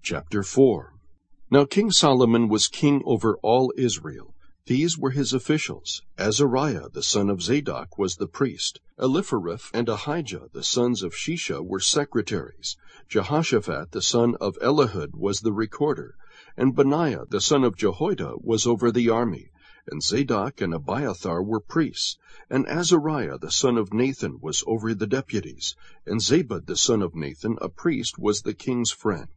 Chapter 4. Now King Solomon was king over all Israel. These were his officials. Azariah the son of Zadok was the priest. Eliphareph and Ahijah the sons of Shisha were secretaries. Jehoshaphat the son of Elihud was the recorder. And Benaiah the son of Jehoiada was over the army. And Zadok and Abiathar were priests. And Azariah the son of Nathan was over the deputies. And Zabud the son of Nathan, a priest, was the king's friend.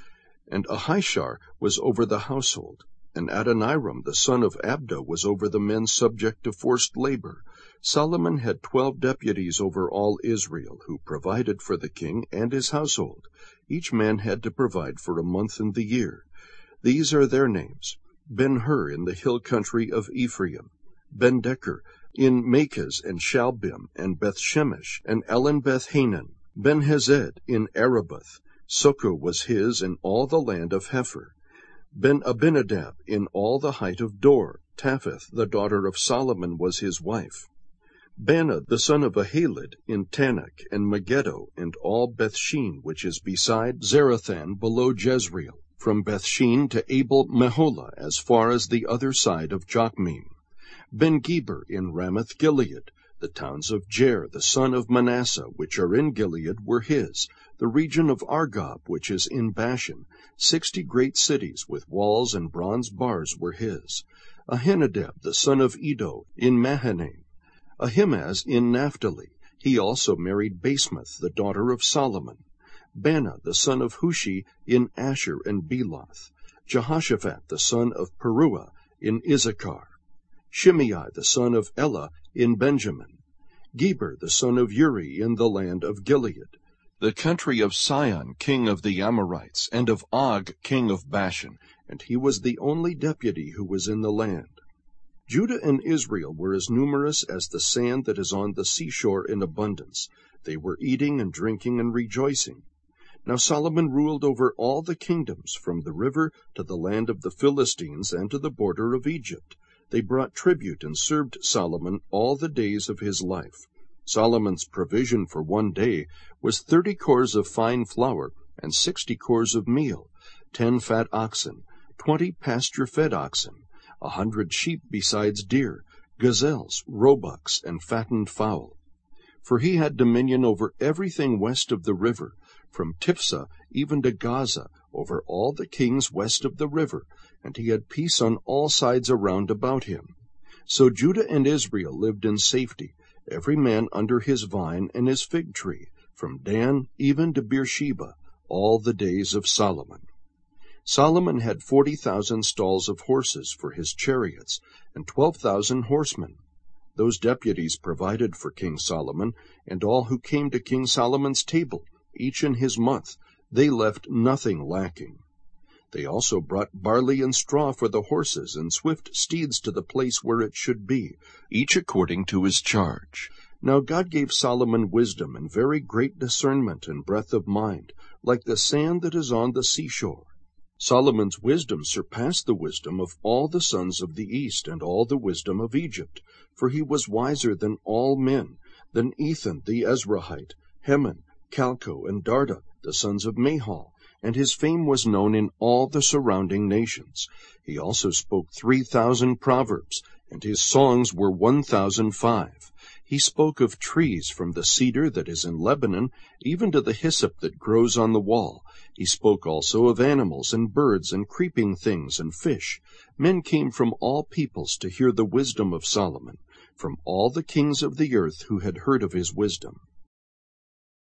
And Ahishar was over the household. And Adoniram the son of Abda was over the men subject to forced labor. Solomon had 12 deputies over all Israel, who provided for the king and his household. Each man had to provide for a month in the year. These are their names: Ben-Hur in the hill country of Ephraim, Ben-Decker in Makaz and Shalbim and Beth-Shemesh and Ellen-Beth-Hanan, Ben-Hesed in Arabah. Socoh was his in all the land of Hepher. Ben-Abinadab in all the height of Dor. Tapheth, the daughter of Solomon, was his wife. Bana the son of Ahalid in Tanakh and Megiddo, and all Bethshean, which is beside Zarathan below Jezreel, from Bethshean to Abel-Meholah, as far as the other side of Jokmeam. Ben-Geber in Ramoth Gilead. The towns of Jair the son of Manasseh, which are in Gilead, were his. The region of Argob, which is in Bashan, 60 great cities with walls and bronze bars were his. Ahinadab the son of Iddo in Mahanaim. Ahimaaz in Naphtali. He also married Basemath, the daughter of Solomon. Bana the son of Hushi in Asher and Beloth. Jehoshaphat the son of Peruah in Issachar. Shimei the son of Elah in Benjamin. Geber the son of Uri in the land of Gilead, the country of Sihon king of the Amorites, and of Og king of Bashan, and he was the only deputy who was in the land. Judah and Israel were as numerous as the sand that is on the seashore in abundance. They were eating and drinking and rejoicing. Now Solomon ruled over all the kingdoms, from the river to the land of the Philistines and to the border of Egypt. They brought tribute and served Solomon all the days of his life. Solomon's provision for one day was 30 cors of fine flour and 60 cors of meal, 10 fat oxen, 20 pasture-fed oxen, 100 sheep besides deer, gazelles, roebucks, and fattened fowl. For he had dominion over everything west of the river, from Tiphsah even to Gaza, over all the kings west of the river, and he had peace on all sides around about him. So Judah and Israel lived in safety, every man under his vine and his fig tree, from Dan even to Beersheba, all the days of Solomon. Solomon had 40,000 stalls of horses for his chariots, and 12,000 horsemen. Those deputies provided for King Solomon, and all who came to King Solomon's table, each in his month. They left nothing lacking. They also brought barley and straw for the horses, and swift steeds to the place where it should be, each according to his charge. Now God gave Solomon wisdom and very great discernment and breadth of mind, like the sand that is on the seashore. Solomon's wisdom surpassed the wisdom of all the sons of the east, and all the wisdom of Egypt, for he was wiser than all men, than Ethan the Ezrahite, Heman, Calco, and Darda, the sons of Mahal, and his fame was known in all the surrounding nations. He also spoke 3,000 proverbs, and his songs were 1,005. He spoke of trees, from the cedar that is in Lebanon, even to the hyssop that grows on the wall. He spoke also of animals and birds and creeping things and fish. Men came from all peoples to hear the wisdom of Solomon, from all the kings of the earth who had heard of his wisdom.